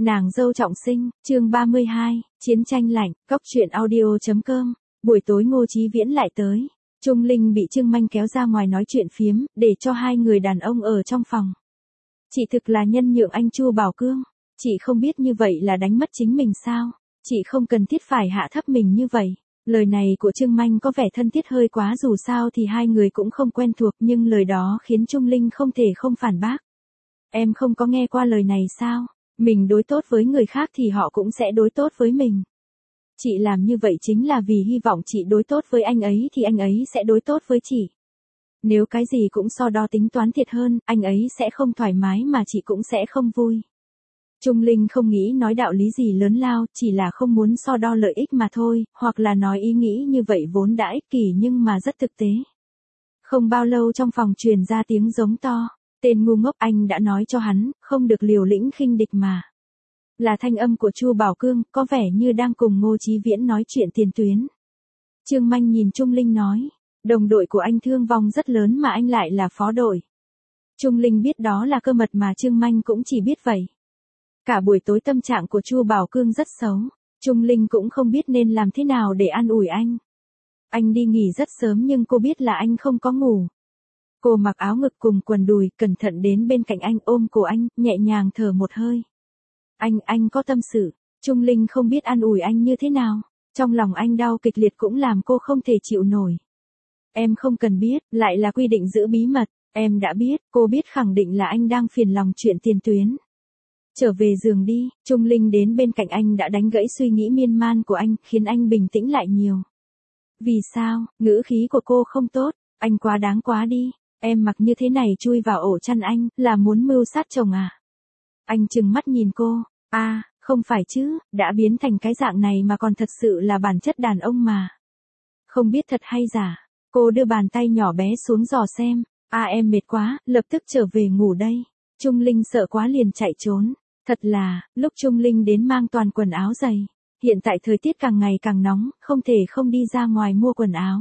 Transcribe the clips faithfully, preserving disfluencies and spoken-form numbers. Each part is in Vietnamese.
Nàng dâu trọng sinh, chương ba mươi hai, chiến tranh lạnh, cóc truyện audio.com. Buổi tối Ngô Chí Viễn lại tới. Trung Linh bị Trương Manh kéo ra ngoài nói chuyện phiếm, để cho hai người đàn ông ở trong phòng. Chị thực là nhân nhượng anh Chu Bảo Cương. Chị không biết như vậy là đánh mất chính mình sao? Chị không cần thiết phải hạ thấp mình như vậy. Lời này của Trương Manh có vẻ thân thiết hơi quá, dù sao thì hai người cũng không quen thuộc, nhưng lời đó khiến Trung Linh không thể không phản bác. Em không có nghe qua lời này sao? Mình đối tốt với người khác thì họ cũng sẽ đối tốt với mình. Chị làm như vậy chính là vì hy vọng chị đối tốt với anh ấy thì anh ấy sẽ đối tốt với chị. Nếu cái gì cũng so đo tính toán thiệt hơn, anh ấy sẽ không thoải mái mà chị cũng sẽ không vui. Trung Linh không nghĩ nói đạo lý gì lớn lao, chỉ là không muốn so đo lợi ích mà thôi, hoặc là nói ý nghĩ như vậy vốn đã ích kỷ nhưng mà rất thực tế. Không bao lâu trong phòng truyền ra tiếng giống to. Tên ngu ngốc, anh đã nói cho hắn, không được liều lĩnh khinh địch mà. Là thanh âm của Chu Bảo Cương, có vẻ như đang cùng Ngô Chí Viễn nói chuyện tiền tuyến. Trương Manh nhìn Trung Linh nói, đồng đội của anh thương vong rất lớn mà anh lại là phó đội. Trung Linh biết đó là cơ mật mà Trương Manh cũng chỉ biết vậy. Cả buổi tối tâm trạng của Chu Bảo Cương rất xấu, Trung Linh cũng không biết nên làm thế nào để an ủi anh. Anh đi nghỉ rất sớm nhưng cô biết là anh không có ngủ. Cô mặc áo ngực cùng quần đùi, cẩn thận đến bên cạnh anh, ôm cổ anh, nhẹ nhàng thở một hơi. Anh, anh có tâm sự. Trung Linh không biết an ủi anh như thế nào. Trong lòng anh đau kịch liệt cũng làm cô không thể chịu nổi. Em không cần biết, lại là quy định giữ bí mật. Em đã biết, cô biết khẳng định là anh đang phiền lòng chuyện tiền tuyến. Trở về giường đi. Trung Linh đến bên cạnh anh đã đánh gãy suy nghĩ miên man của anh, khiến anh bình tĩnh lại nhiều. Vì sao? Ngữ khí của cô không tốt. Anh quá đáng quá đi. Em mặc như thế này chui vào ổ chăn anh, là muốn mưu sát chồng à? Anh trừng mắt nhìn cô, a, à, không phải chứ, đã biến thành cái dạng này mà còn thật sự là bản chất đàn ông mà. Không biết thật hay giả, cô đưa bàn tay nhỏ bé xuống dò xem, a à, em mệt quá, lập tức trở về ngủ đây. Trung Linh sợ quá liền chạy trốn, thật là, lúc Trung Linh đến mang toàn quần áo dày. Hiện tại thời tiết càng ngày càng nóng, không thể không đi ra ngoài mua quần áo.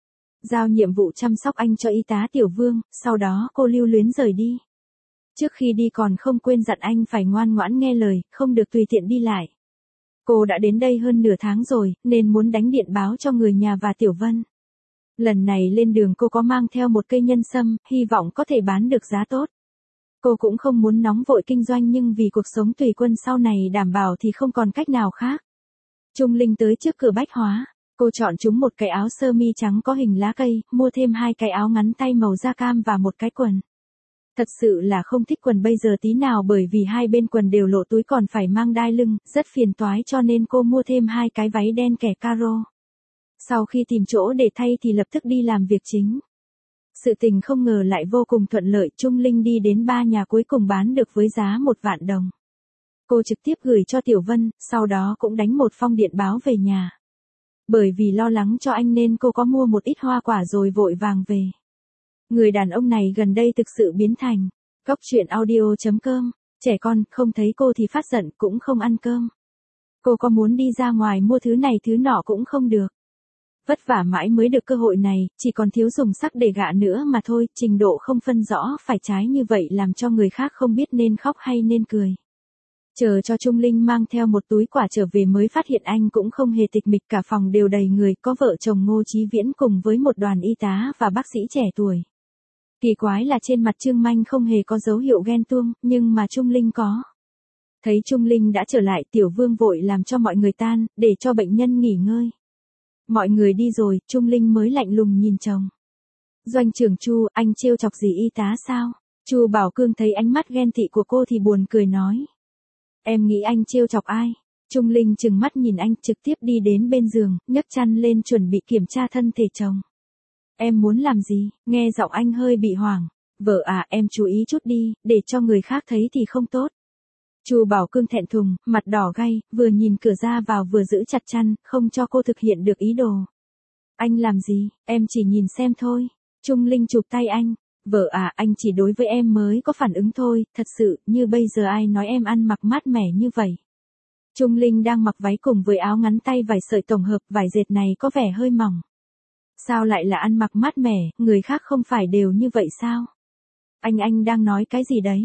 Giao nhiệm vụ chăm sóc anh cho y tá Tiểu Vương, sau đó cô lưu luyến rời đi. Trước khi đi còn không quên dặn anh phải ngoan ngoãn nghe lời, không được tùy tiện đi lại. Cô đã đến đây hơn nửa tháng rồi, nên muốn đánh điện báo cho người nhà và Tiểu Vân. Lần này lên đường cô có mang theo một cây nhân sâm, hy vọng có thể bán được giá tốt. Cô cũng không muốn nóng vội kinh doanh nhưng vì cuộc sống tùy quân sau này đảm bảo thì không còn cách nào khác. Trung Linh tới trước cửa bách hóa. Cô chọn chúng một cái áo sơ mi trắng có hình lá cây, mua thêm hai cái áo ngắn tay màu da cam và một cái quần. Thật sự là không thích quần bây giờ tí nào bởi vì hai bên quần đều lộ túi còn phải mang đai lưng, rất phiền toái cho nên cô mua thêm hai cái váy đen kẻ caro. Sau khi tìm chỗ để thay thì lập tức đi làm việc chính. Sự tình không ngờ lại vô cùng thuận lợi, Trung Linh đi đến ba nhà cuối cùng bán được với giá một vạn đồng. Cô trực tiếp gửi cho Tiểu Vân, sau đó cũng đánh một phong điện báo về nhà. Bởi vì lo lắng cho anh nên cô có mua một ít hoa quả rồi vội vàng về. Người đàn ông này gần đây thực sự biến thành. Cóc truyện audio.com. Trẻ con, không thấy cô thì phát giận cũng không ăn cơm. Cô có muốn đi ra ngoài mua thứ này thứ nọ cũng không được. Vất vả mãi mới được cơ hội này, chỉ còn thiếu dùng sắc để gạ nữa mà thôi, trình độ không phân rõ phải trái như vậy làm cho người khác không biết nên khóc hay nên cười. Chờ cho Trung Linh mang theo một túi quả trở về mới phát hiện anh cũng không hề tịch mịch, cả phòng đều đầy người, có vợ chồng Ngô Chí Viễn cùng với một đoàn y tá và bác sĩ trẻ tuổi. Kỳ quái là trên mặt Trương Manh không hề có dấu hiệu ghen tuông, nhưng mà Trung Linh có. Thấy Trung Linh đã trở lại, Tiểu Vương vội làm cho mọi người tan, để cho bệnh nhân nghỉ ngơi. Mọi người đi rồi, Trung Linh mới lạnh lùng nhìn chồng. Doanh trưởng Chu, anh trêu chọc gì y tá sao? Chu Bảo Cương thấy ánh mắt ghen tị của cô thì buồn cười nói. Em nghĩ anh trêu chọc ai? Trung Linh trừng mắt nhìn anh, trực tiếp đi đến bên giường, nhấc chăn lên chuẩn bị kiểm tra thân thể chồng. Em muốn làm gì? Nghe giọng anh hơi bị hoảng. Vợ à, em chú ý chút đi, để cho người khác thấy thì không tốt. Chu Bảo Cương thẹn thùng, mặt đỏ gay, vừa nhìn cửa ra vào vừa giữ chặt chăn, không cho cô thực hiện được ý đồ. Anh làm gì? Em chỉ nhìn xem thôi. Trung Linh chụp tay anh. Vợ à, anh chỉ đối với em mới có phản ứng thôi, thật sự, như bây giờ ai nói em ăn mặc mát mẻ như vậy. Trung Linh đang mặc váy cùng với áo ngắn tay vải sợi tổng hợp, vải dệt này có vẻ hơi mỏng. Sao lại là ăn mặc mát mẻ, người khác không phải đều như vậy sao? Anh anh đang nói cái gì đấy?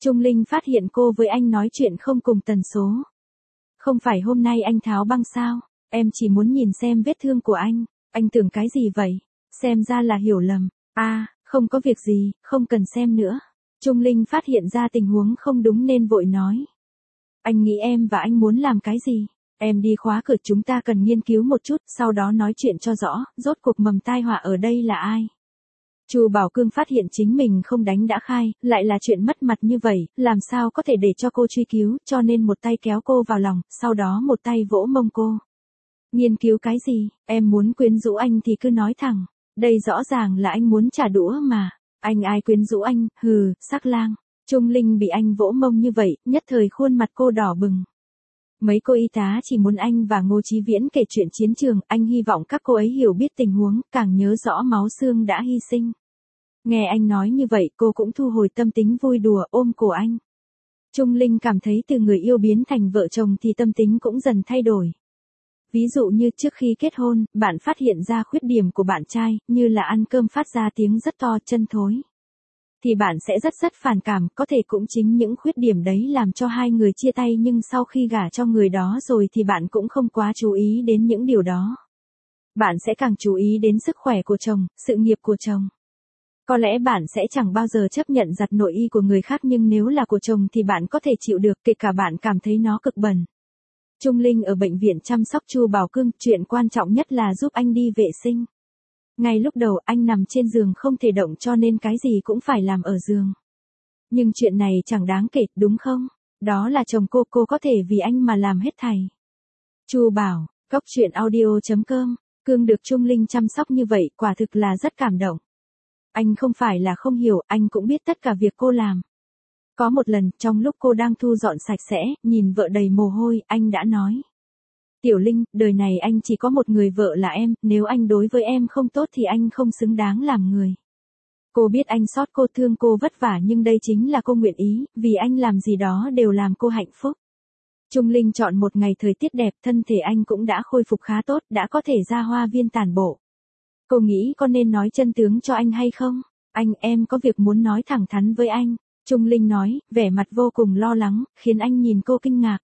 Trung Linh phát hiện cô với anh nói chuyện không cùng tần số. Không phải hôm nay anh tháo băng sao? Em chỉ muốn nhìn xem vết thương của anh. Anh tưởng cái gì vậy? Xem ra là hiểu lầm. À, không có việc gì, không cần xem nữa. Trung Linh phát hiện ra tình huống không đúng nên vội nói. Anh nghĩ em và anh muốn làm cái gì? Em đi khóa cửa, chúng ta cần nghiên cứu một chút, sau đó nói chuyện cho rõ, rốt cuộc mầm tai họa ở đây là ai? Chu Bảo Cương phát hiện chính mình không đánh đã khai, lại là chuyện mất mặt như vậy, làm sao có thể để cho cô truy cứu, cho nên một tay kéo cô vào lòng, sau đó một tay vỗ mông cô. Nghiên cứu cái gì, em muốn quyến rũ anh thì cứ nói thẳng, đây rõ ràng là anh muốn trả đũa mà, anh ai quyến rũ anh, hừ, sắc lang. Trung Linh bị anh vỗ mông như vậy, nhất thời khuôn mặt cô đỏ bừng. Mấy cô y tá chỉ muốn anh và Ngô Chí Viễn kể chuyện chiến trường, anh hy vọng các cô ấy hiểu biết tình huống, càng nhớ rõ máu xương đã hy sinh. Nghe anh nói như vậy, cô cũng thu hồi tâm tính vui đùa, ôm cổ anh. Trung Linh cảm thấy từ người yêu biến thành vợ chồng thì tâm tính cũng dần thay đổi. Ví dụ như trước khi kết hôn, bạn phát hiện ra khuyết điểm của bạn trai, như là ăn cơm phát ra tiếng rất to, chân thối. Thì bạn sẽ rất rất phản cảm, có thể cũng chính những khuyết điểm đấy làm cho hai người chia tay, nhưng sau khi gả cho người đó rồi thì bạn cũng không quá chú ý đến những điều đó. Bạn sẽ càng chú ý đến sức khỏe của chồng, sự nghiệp của chồng. Có lẽ bạn sẽ chẳng bao giờ chấp nhận giặt nội y của người khác, nhưng nếu là của chồng thì bạn có thể chịu được, kể cả bạn cảm thấy nó cực bẩn. Trung Linh ở bệnh viện chăm sóc Chu Bảo Cương, chuyện quan trọng nhất là giúp anh đi vệ sinh. Ngay lúc đầu anh nằm trên giường không thể động cho nên cái gì cũng phải làm ở giường. Nhưng chuyện này chẳng đáng kể, đúng không? Đó là chồng cô, cô có thể vì anh mà làm hết thảy. Chu Bảo, Cóc Truyện Audio chấm com, Cương được Trung Linh chăm sóc như vậy, quả thực là rất cảm động. Anh không phải là không hiểu, anh cũng biết tất cả việc cô làm. Có một lần, trong lúc cô đang thu dọn sạch sẽ, nhìn vợ đầy mồ hôi, anh đã nói. Tiểu Linh, đời này anh chỉ có một người vợ là em, nếu anh đối với em không tốt thì anh không xứng đáng làm người. Cô biết anh xót cô, thương cô vất vả, nhưng đây chính là cô nguyện ý, vì anh làm gì đó đều làm cô hạnh phúc. Trung Linh chọn một ngày thời tiết đẹp, thân thể anh cũng đã khôi phục khá tốt, đã có thể ra hoa viên tản bộ. Cô nghĩ có nên nói chân tướng cho anh hay không? Anh, em có việc muốn nói thẳng thắn với anh. Trung Linh nói, vẻ mặt vô cùng lo lắng, khiến anh nhìn cô kinh ngạc.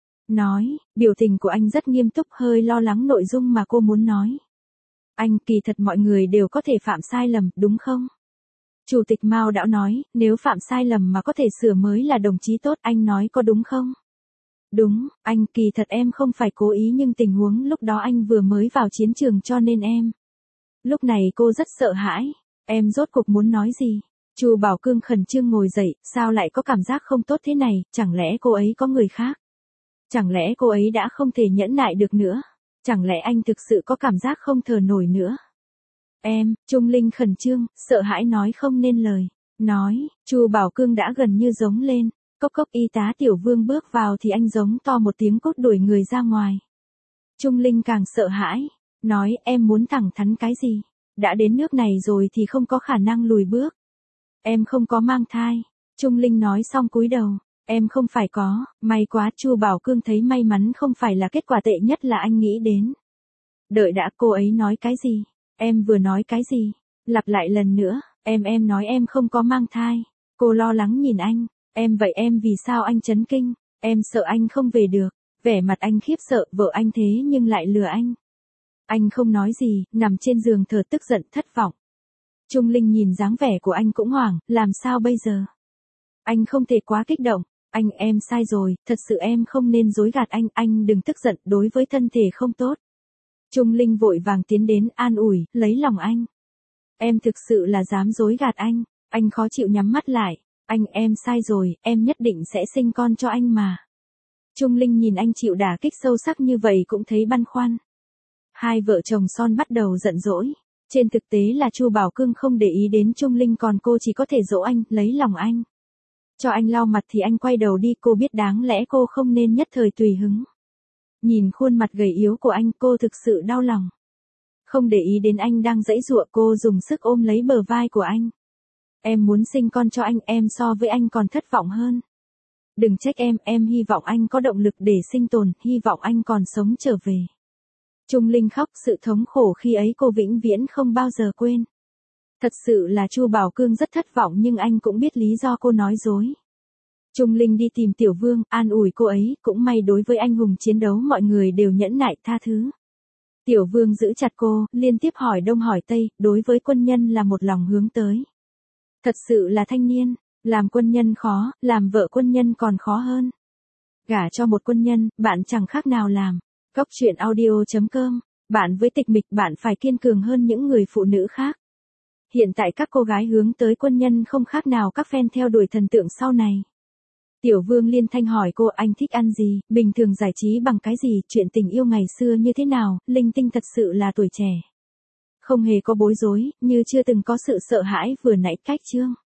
Nói, biểu tình của anh rất nghiêm túc, hơi lo lắng nội dung mà cô muốn nói. Anh, kỳ thật mọi người đều có thể phạm sai lầm, đúng không? Chủ tịch Mao đã nói, nếu phạm sai lầm mà có thể sửa mới là đồng chí tốt, anh nói có đúng không? Đúng, anh, kỳ thật em không phải cố ý, nhưng tình huống lúc đó anh vừa mới vào chiến trường cho nên em. Lúc này cô rất sợ hãi. Em rốt cuộc muốn nói gì? Chu Bảo Cương khẩn trương ngồi dậy, sao lại có cảm giác không tốt thế này, chẳng lẽ cô ấy có người khác? Chẳng lẽ cô ấy đã không thể nhẫn nại được nữa? Chẳng lẽ anh thực sự có cảm giác không thở nổi nữa? Em, Trung Linh khẩn trương, sợ hãi nói không nên lời. Nói, Chu Bảo Cương đã gần như giống lên. Cốc cốc, y tá Tiểu Vương bước vào thì anh giống to một tiếng cốt đuổi người ra ngoài. Trung Linh càng sợ hãi. Nói, em muốn thẳng thắn cái gì? Đã đến nước này rồi thì không có khả năng lùi bước. Em không có mang thai. Trung Linh nói xong cúi đầu. Em không phải có, may quá. Chu Bảo Cương thấy may mắn không phải là kết quả tệ nhất là anh nghĩ đến. Đợi đã, cô ấy nói cái gì? Em vừa nói cái gì? Lặp lại lần nữa, em em nói em không có mang thai. Cô lo lắng nhìn anh. Em vậy em vì sao? Anh chấn kinh. Em sợ anh không về được. Vẻ mặt anh khiếp sợ, vợ anh thế nhưng lại lừa anh. Anh không nói gì, nằm trên giường thở tức giận, thất vọng. Trung Linh nhìn dáng vẻ của anh cũng hoảng, làm sao bây giờ? Anh không thể quá kích động. Anh, em sai rồi, thật sự em không nên dối gạt anh, anh đừng tức giận, đối với thân thể không tốt. Trung Linh vội vàng tiến đến, an ủi, lấy lòng anh. Em thực sự là dám dối gạt anh. Anh khó chịu nhắm mắt lại. Anh, em sai rồi, em nhất định sẽ sinh con cho anh mà. Trung Linh nhìn anh chịu đả kích sâu sắc như vậy cũng thấy băn khoăn. Hai vợ chồng son bắt đầu giận dỗi. Trên thực tế là Chu Bảo Cương không để ý đến Trung Linh, còn cô chỉ có thể dỗ anh, lấy lòng anh. Cho anh lau mặt thì anh quay đầu đi, cô biết đáng lẽ cô không nên nhất thời tùy hứng. Nhìn khuôn mặt gầy yếu của anh, cô thực sự đau lòng. Không để ý đến anh đang giãy giụa, cô dùng sức ôm lấy bờ vai của anh. Em muốn sinh con cho anh, em so với anh còn thất vọng hơn. Đừng trách em, em hy vọng anh có động lực để sinh tồn, hy vọng anh còn sống trở về. Trung Linh khóc, sự thống khổ khi ấy cô vĩnh viễn không bao giờ quên. Thật sự là Chu Bảo Cương rất thất vọng, nhưng anh cũng biết lý do cô nói dối. Trung Linh đi tìm Tiểu Vương, an ủi cô ấy, cũng may đối với anh hùng chiến đấu mọi người đều nhẫn nại tha thứ. Tiểu Vương giữ chặt cô, liên tiếp hỏi đông hỏi tây, đối với quân nhân là một lòng hướng tới. Thật sự là thanh niên, làm quân nhân khó, làm vợ quân nhân còn khó hơn. Gả cho một quân nhân, bạn chẳng khác nào làm. Cóc truyện audio chấm com, bạn với tịch mịch bạn phải kiên cường hơn những người phụ nữ khác. Hiện tại các cô gái hướng tới quân nhân không khác nào các fan theo đuổi thần tượng sau này. Tiểu Vương liên thanh hỏi cô anh thích ăn gì, bình thường giải trí bằng cái gì, chuyện tình yêu ngày xưa như thế nào, linh tinh thật sự là tuổi trẻ. Không hề có bối rối, như chưa từng có sự sợ hãi vừa nãy cách chương.